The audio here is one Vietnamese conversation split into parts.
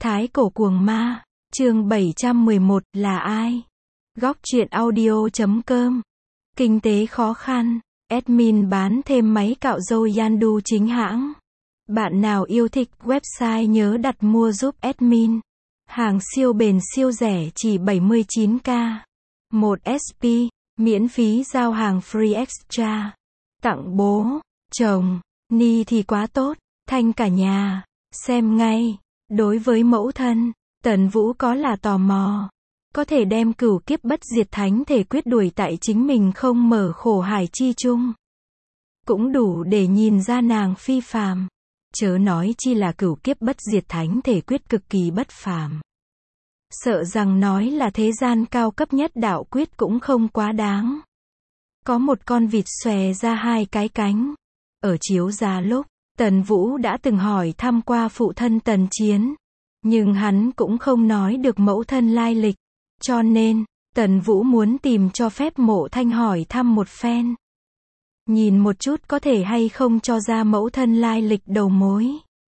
Thái cổ cuồng ma, chương 711 là ai? Góc truyện audio.com. Kinh tế khó khăn, admin bán thêm máy cạo râu Yandu chính hãng. Bạn nào yêu thích website nhớ đặt mua giúp admin. Hàng siêu bền siêu rẻ chỉ 79k. 1 SP, miễn phí giao hàng free extra. Tặng bố, chồng, ni thì quá tốt, thanh cả nhà. Xem ngay. Đối với mẫu thân, Tần Vũ có là tò mò. Có thể đem cửu kiếp bất diệt thánh thể quyết đuổi tại chính mình không mở khổ hải chi chung. Cũng đủ để nhìn ra nàng phi phàm. Chớ nói chi là cửu kiếp bất diệt thánh thể quyết cực kỳ bất phàm. Sợ rằng nói là thế gian cao cấp nhất đạo quyết cũng không quá đáng. Có một con vịt xòe ra hai cái cánh. Ở chiếu ra lúc, Tần Vũ đã từng hỏi thăm qua phụ thân Tần Chiến. Nhưng hắn cũng không nói được mẫu thân lai lịch. Cho nên, Tần Vũ muốn tìm cho phép Mộ Thanh hỏi thăm một phen. Nhìn một chút có thể hay không cho ra mẫu thân lai lịch đầu mối.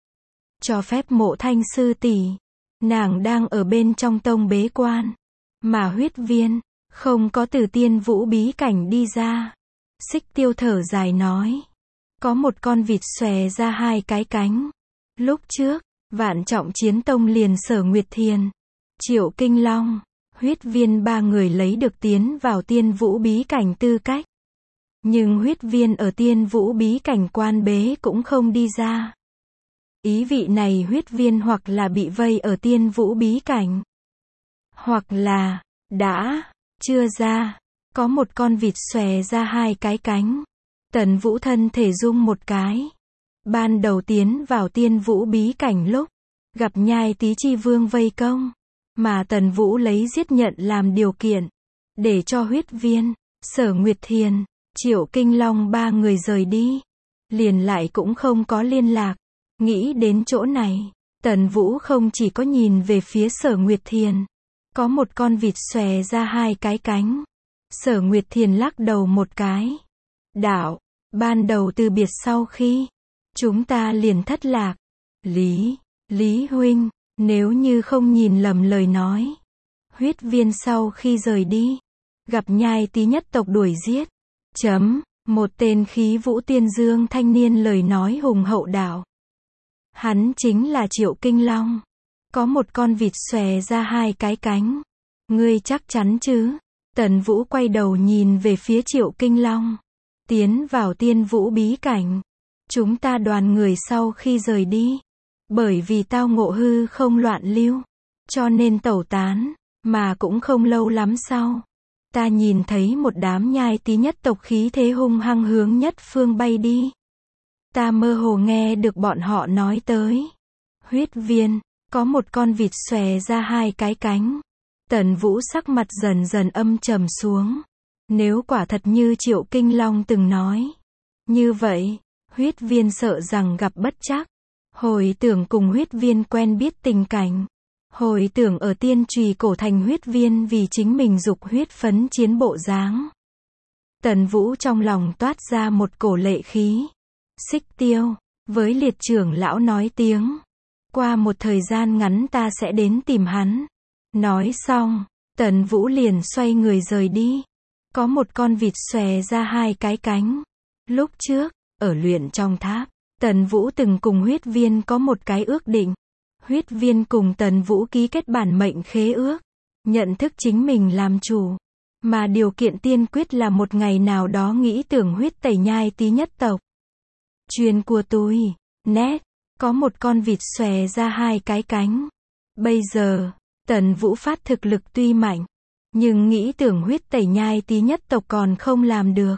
Cho phép Mộ Thanh sư tỷ. Nàng đang ở bên trong tông bế quan. Mà huyết viên, không có từ Tiên Vũ bí cảnh đi ra. Xích Tiêu thở dài nói. Có một con vịt xòe ra hai cái cánh. Lúc trước, Vạn Trọng Chiến Tông liền Sở Nguyệt Thiền, Triệu Kinh Long, huyết viên ba người lấy được tiến vào Tiên Vũ bí cảnh tư cách. Nhưng huyết viên ở Tiên Vũ bí cảnh quan bế cũng không đi ra. Ý vị này huyết viên hoặc là bị vây ở Tiên Vũ bí cảnh, hoặc là đã chưa ra. Có một con vịt xòe ra hai cái cánh. Tần Vũ thân thể rung một cái. Ban đầu tiến vào Tiên Vũ bí cảnh lúc gặp Nhai Tý Chi Vương vây công, mà Tần Vũ lấy giết nhận làm điều kiện để cho huyết viên, Sở Nguyệt Thiền, Triệu Kinh Long ba người rời đi. Liền lại cũng không có liên lạc. Nghĩ đến chỗ này, Tần Vũ không chỉ có nhìn về phía Sở Nguyệt Thiền. Có một con vịt xòe ra hai cái cánh. Sở Nguyệt Thiền lắc đầu một cái. Đạo, ban đầu từ biệt sau khi chúng ta liền thất lạc. Lý huynh, nếu như không nhìn lầm lời nói. Huyết viên sau khi rời đi, gặp Nhai Tý nhất tộc đuổi giết. Một tên khí vũ tiên dương thanh niên lời nói hùng hậu đạo. Hắn chính là Triệu Kinh Long. Có một con vịt xòe ra hai cái cánh. Ngươi chắc chắn chứ? Tần Vũ quay đầu nhìn về phía Triệu Kinh Long. Tiến vào Tiên Vũ bí cảnh. Chúng ta đoàn người sau khi rời đi, bởi vì tao ngộ hư không loạn lưu, cho nên tẩu tán, mà cũng không lâu lắm sau. Ta nhìn thấy một đám Nhai Tý nhất tộc khí thế hung hăng hướng nhất phương bay đi. Ta mơ hồ nghe được bọn họ nói tới. Huyết viên, có một con vịt xòe ra hai cái cánh. Tần Vũ sắc mặt dần dần âm trầm xuống. Nếu quả thật như Triệu Kinh Long từng nói, như vậy, huyết viên sợ rằng gặp bất trắc. Hồi tưởng cùng huyết viên quen biết tình cảnh. Hồi tưởng ở Tiên Trùy cổ thành huyết viên vì chính mình dục huyết phấn chiến bộ dáng. Tần Vũ trong lòng toát ra một cổ lệ khí. Xích Tiêu, với Liệt trưởng lão nói tiếng. Qua một thời gian ngắn ta sẽ đến tìm hắn. Nói xong, Tần Vũ liền xoay người rời đi. Có một con vịt xòe ra hai cái cánh. Lúc trước, ở luyện trong tháp, Tần Vũ từng cùng huyết viên có một cái ước định. Huyết viên cùng Tần Vũ ký kết bản mệnh khế ước. Nhận thức chính mình làm chủ. Mà điều kiện tiên quyết là một ngày nào đó nghĩ tưởng huyết tẩy Nhai Tý nhất tộc. Truyền của tôi, nét, có một con vịt xòe ra hai cái cánh. Bây giờ, Tần Vũ phát thực lực tuy mạnh, nhưng nghĩ tưởng huyết tẩy Nhai Tý nhất tộc còn không làm được.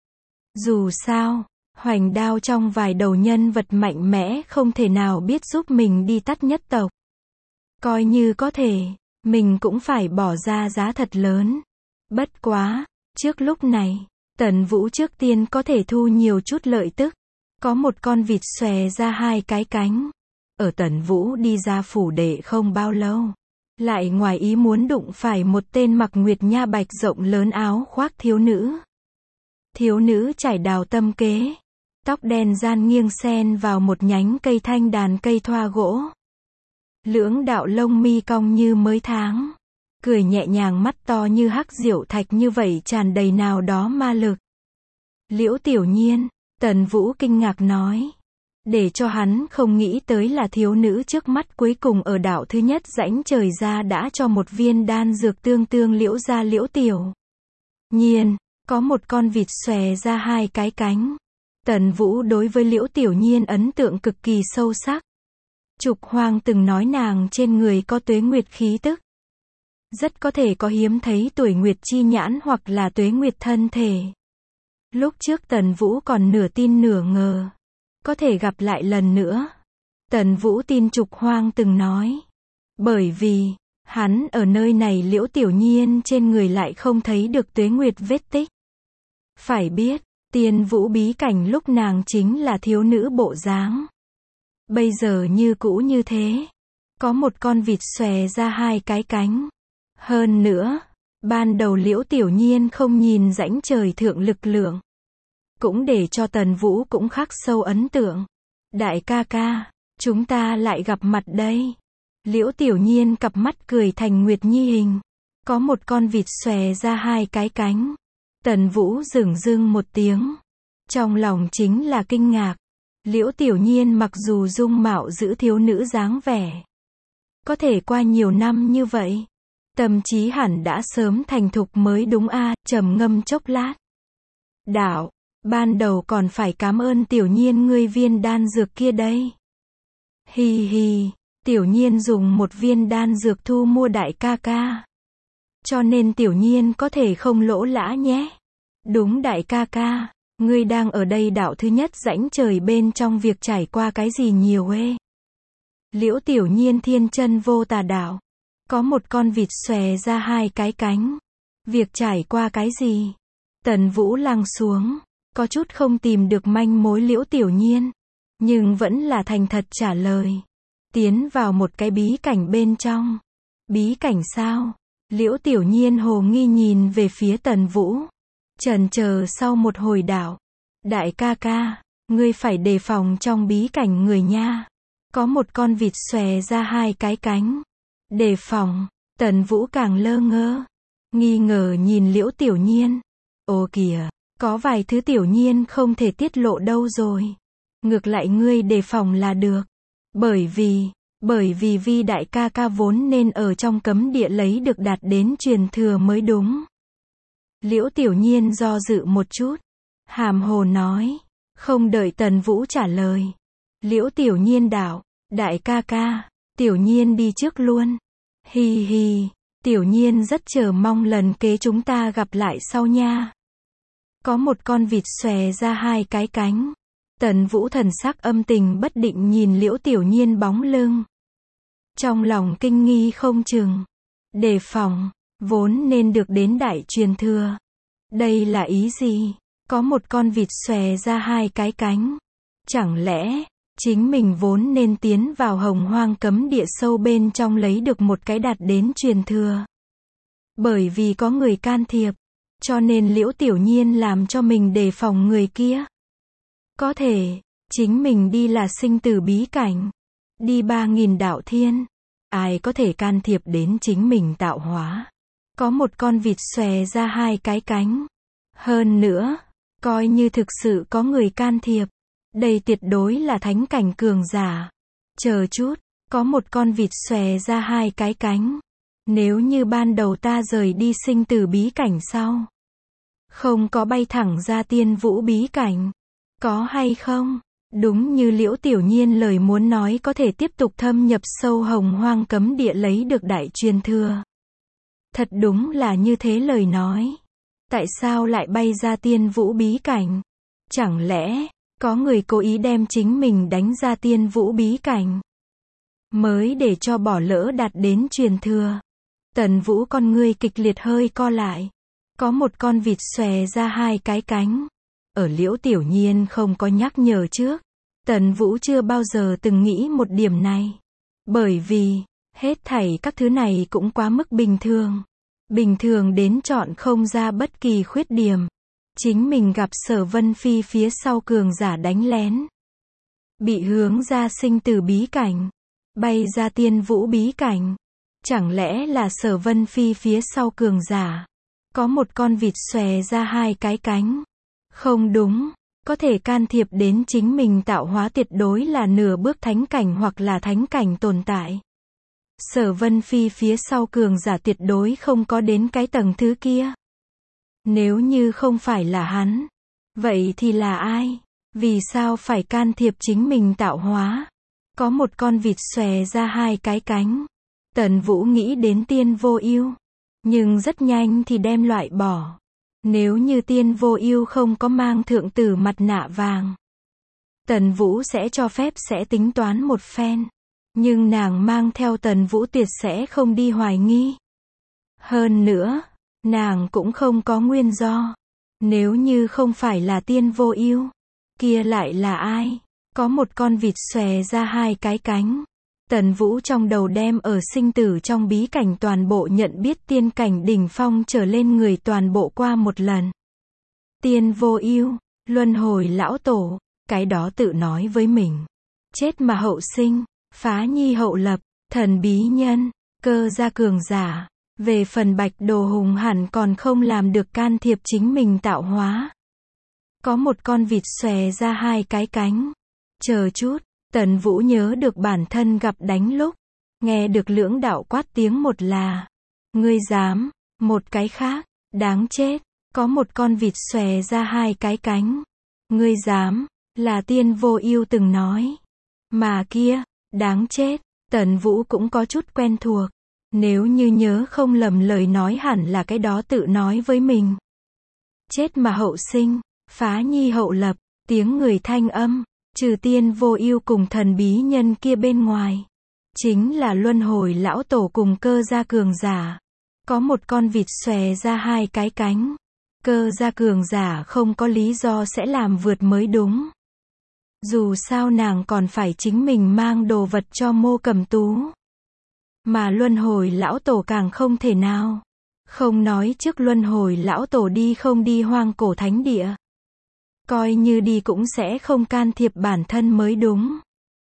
Dù sao, hoành đao trong vài đầu nhân vật mạnh mẽ không thể nào biết giúp mình đi tắt nhất tộc. Coi như có thể, mình cũng phải bỏ ra giá thật lớn. Bất quá, trước lúc này, Tần Vũ trước tiên có thể thu nhiều chút lợi tức. Có một con vịt xòe ra hai cái cánh. Ở Tần Vũ đi ra phủ đệ không bao lâu, lại ngoài ý muốn đụng phải một tên mặc nguyệt nha bạch rộng lớn áo khoác thiếu nữ. Thiếu nữ trải đào tâm kế, tóc đen gian nghiêng xen vào một nhánh cây thanh đàn cây thoa gỗ. Lưỡng đạo lông mi cong như mới tháng. Cười nhẹ nhàng, mắt to như hắc diệu thạch, như vậy tràn đầy nào đó ma lực. Liễu Tiểu Nhiên, Tần Vũ kinh ngạc nói. Để cho hắn không nghĩ tới là thiếu nữ trước mắt cuối cùng ở đạo thứ nhất rãnh trời ra đã cho một viên đan dược tương tương liễu ra Liễu Tiểu Nhiên. Có một con vịt xòe ra hai cái cánh. Tần Vũ đối với Liễu Tiểu Nhiên ấn tượng cực kỳ sâu sắc. Trục Hoang từng nói nàng trên người có tuế nguyệt khí tức. Rất có thể có hiếm thấy tuổi nguyệt chi nhãn hoặc là tuế nguyệt thân thể. Lúc trước Tần Vũ còn nửa tin nửa ngờ. Có thể gặp lại lần nữa. Tần Vũ tin Trục Hoang từng nói. Bởi vì, hắn ở nơi này Liễu Tiểu Nhiên trên người lại không thấy được tuế nguyệt vết tích. Phải biết, Tiên Vũ bí cảnh lúc nàng chính là thiếu nữ bộ dáng. Bây giờ như cũ như thế. Có một con vịt xòe ra hai cái cánh. Hơn nữa, ban đầu Liễu Tiểu Nhiên không nhìn rãnh trời thượng lực lượng. Cũng để cho Tần Vũ cũng khắc sâu ấn tượng. Đại ca ca, chúng ta lại gặp mặt đây. Liễu Tiểu Nhiên cặp mắt cười thành nguyệt nhi hình. Có một con vịt xòe ra hai cái cánh. Tần Vũ dửng dưng một tiếng. Trong lòng chính là kinh ngạc. Liễu Tiểu Nhiên mặc dù dung mạo giữ thiếu nữ dáng vẻ. Có thể qua nhiều năm như vậy. Tâm trí hẳn đã sớm thành thục mới đúng a. Trầm ngâm chốc lát. Đạo, ban đầu còn phải cảm ơn Tiểu Nhiên ngươi viên đan dược kia đây. Hi hi, Tiểu Nhiên dùng một viên đan dược thu mua đại ca ca. Cho nên Tiểu Nhiên có thể không lỗ lã nhé. Đúng đại ca ca, ngươi đang ở đây đạo thứ nhất rãnh trời bên trong việc trải qua cái gì nhiều ê. Liễu Tiểu Nhiên thiên chân vô tà đạo. Có một con vịt xòe ra hai cái cánh. Việc trải qua cái gì? Tần Vũ lăng xuống. Có chút không tìm được manh mối Liễu Tiểu Nhiên. Nhưng vẫn là thành thật trả lời. Tiến vào một cái bí cảnh bên trong. Bí cảnh sao? Liễu Tiểu Nhiên hồ nghi nhìn về phía Tần Vũ. Chần chờ sau một hồi đạo. Đại ca ca, ngươi phải đề phòng trong bí cảnh người nha. Có một con vịt xòe ra hai cái cánh. Đề phòng, Tần Vũ càng lơ ngơ. Nghi ngờ nhìn Liễu Tiểu Nhiên. Ồ kìa, có vài thứ Tiểu Nhiên không thể tiết lộ đâu rồi. Ngược lại ngươi đề phòng là được. Bởi vì vi đại ca ca vốn nên ở trong cấm địa lấy được đạt đến truyền thừa mới đúng. Liễu Tiểu Nhiên do dự một chút. Hàm hồ nói. Không đợi Tần Vũ trả lời. Liễu Tiểu Nhiên đạo. Đại ca ca, Tiểu Nhiên đi trước luôn. Hi hi, Tiểu Nhiên rất chờ mong lần kế chúng ta gặp lại sau nha. Có một con vịt xòe ra hai cái cánh. Tần Vũ thần sắc âm tình bất định nhìn Liễu Tiểu Nhiên bóng lưng. Trong lòng kinh nghi không chừng. Đề phòng, vốn nên được đến đại truyền thừa. Đây là ý gì? Có một con vịt xòe ra hai cái cánh. Chẳng lẽ, chính mình vốn nên tiến vào hồng hoang cấm địa sâu bên trong lấy được một cái đạt đến truyền thừa. Bởi vì có người can thiệp, cho nên Liễu Tiểu Nhiên làm cho mình đề phòng người kia. Có thể, chính mình đi là sinh tử bí cảnh. Đi 3000 đạo thiên. Ai có thể can thiệp đến chính mình tạo hóa. Có một con vịt xòe ra hai cái cánh. Hơn nữa, coi như thực sự có người can thiệp. Đây tuyệt đối là thánh cảnh cường giả. Chờ chút, có một con vịt xòe ra hai cái cánh. Nếu như ban đầu ta rời đi sinh tử bí cảnh sau. Không có bay thẳng ra Tiên Vũ bí cảnh. Có hay không? Đúng như Liễu Tiểu Nhiên lời muốn nói có thể tiếp tục thâm nhập sâu hồng hoang cấm địa lấy được đại truyền thừa. Thật đúng là như thế lời nói. Tại sao lại bay ra Tiên Vũ bí cảnh? Chẳng lẽ, có người cố ý đem chính mình đánh ra Tiên Vũ bí cảnh? Mới để cho bỏ lỡ đạt đến truyền thừa. Tần Vũ con ngươi kịch liệt hơi co lại. Có một con vịt xòe ra hai cái cánh. Ở Liễu Tiểu Nhiên không có nhắc nhở trước. Tần Vũ chưa bao giờ từng nghĩ một điểm này. Bởi vì, hết thảy các thứ này cũng quá mức bình thường. Bình thường đến chọn không ra bất kỳ khuyết điểm. Chính mình gặp Sở Vân Phi phía sau cường giả đánh lén. Bị hướng ra sinh tử bí cảnh. bay ra Tiên Vũ bí cảnh. Chẳng lẽ là Sở Vân Phi phía sau cường giả? Có một con vịt xòe ra hai cái cánh. Không đúng, có thể can thiệp đến chính mình tạo hóa tuyệt đối là nửa bước thánh cảnh hoặc là thánh cảnh tồn tại. Sở Vân Phi phía sau cường giả tuyệt đối không có đến cái tầng thứ kia. Nếu như không phải là hắn, vậy thì là ai? Vì sao phải can thiệp chính mình tạo hóa? Có một con vịt xòe ra hai cái cánh. Tần Vũ nghĩ đến Tiên Vô Ưu, nhưng rất nhanh thì đem loại bỏ. Nếu như Tiên Vô Ưu không có mang thượng tử mặt nạ vàng, Tần Vũ sẽ cho phép sẽ tính toán một phen. Nhưng nàng mang theo Tần Vũ tuyệt sẽ không đi hoài nghi. Hơn nữa, nàng cũng không có nguyên do. Nếu như không phải là Tiên Vô Ưu, kia lại là ai? Có một con vịt xòe ra hai cái cánh. Tần Vũ trong đầu đem ở sinh tử trong bí cảnh toàn bộ nhận biết tiên cảnh đỉnh phong trở lên người toàn bộ qua một lần. Tiên Vô Ưu, luân hồi lão tổ, cái đó tự nói với mình. Chết mà hậu sinh, phá nhi hậu lập, thần bí nhân, cơ gia cường giả. Về phần Bạch Đồ Hùng hẳn còn không làm được can thiệp chính mình tạo hóa. Có một con vịt xòe ra hai cái cánh. Chờ chút, Tần Vũ nhớ được bản thân gặp đánh lúc, nghe được lưỡng đạo quát tiếng một là, ngươi dám, một cái khác, đáng chết, có một con vịt xòe ra hai cái cánh, ngươi dám, là Tiên Vô Ưu từng nói, mà kia, đáng chết, Tần Vũ cũng có chút quen thuộc, nếu như nhớ không lầm lời nói hẳn là cái đó tự nói với mình. Chết mà hậu sinh, phá nhi hậu lập, tiếng người thanh âm. Trừ Tiên Vô Ưu cùng thần bí nhân kia bên ngoài, chính là luân hồi lão tổ cùng cơ gia cường giả. Có một con vịt xòe ra hai cái cánh. Cơ gia cường giả không có lý do sẽ làm vượt mới đúng. Dù sao nàng còn phải chính mình mang đồ vật cho Mộ Cẩm Tú. Mà luân hồi lão tổ càng không thể nào. Không nói trước luân hồi lão tổ đi không đi hoang cổ thánh địa. Coi như đi cũng sẽ không can thiệp bản thân mới đúng.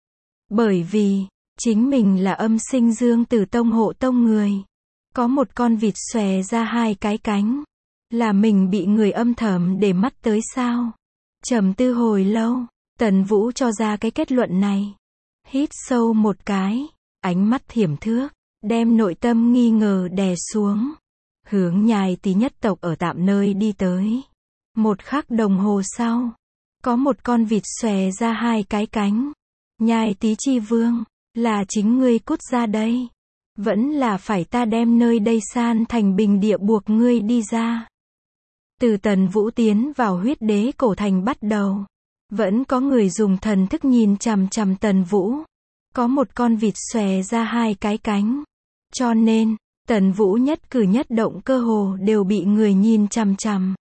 Bởi vì, chính mình là âm sinh dương tử tông hộ tông người. Có một con vịt xòe ra hai cái cánh. Là mình bị người âm thầm để mắt tới sao? Trầm tư hồi lâu, Tần Vũ cho ra cái kết luận này. Hít sâu một cái, ánh mắt thiểm thước, đem nội tâm nghi ngờ đè xuống. Hướng Nhai Tý nhất tộc ở tạm nơi đi tới. Một khắc đồng hồ sau, có một con vịt xòe ra hai cái cánh. Nhai Tý chi vương, là chính ngươi cút ra đây. Vẫn là phải ta đem nơi đây san thành bình địa buộc ngươi đi ra. Từ Tần Vũ tiến vào Huyết Đế cổ thành bắt đầu, vẫn có người dùng thần thức nhìn chằm chằm Tần Vũ. Có một con vịt xòe ra hai cái cánh. Cho nên, Tần Vũ nhất cử nhất động cơ hồ đều bị người nhìn chằm chằm.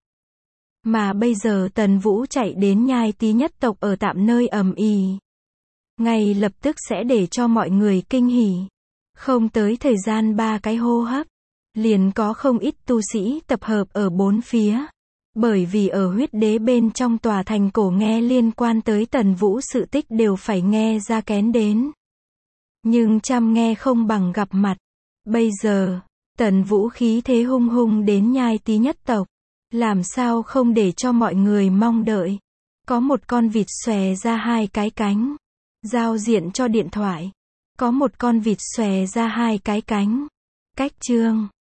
Mà bây giờ Tần Vũ chạy đến Nhai Tý nhất tộc ở tạm nơi ầm ĩ, ngay lập tức sẽ để cho mọi người kinh hỉ. Không tới thời gian 3 cái hô hấp, liền có không ít tu sĩ tập hợp ở bốn phía. Bởi vì ở Huyết Đế bên trong tòa thành cổ nghe liên quan tới Tần Vũ sự tích đều phải nghe ra kén đến. Nhưng chăm nghe không bằng gặp mặt. Bây giờ, Tần Vũ khí thế hung hung đến Nhai Tý nhất tộc. Làm sao không để cho mọi người mong đợi. Có một con vịt xòe ra hai cái cánh. Giao diện cho điện thoại. Có một con vịt xòe ra hai cái cánh. Cách chương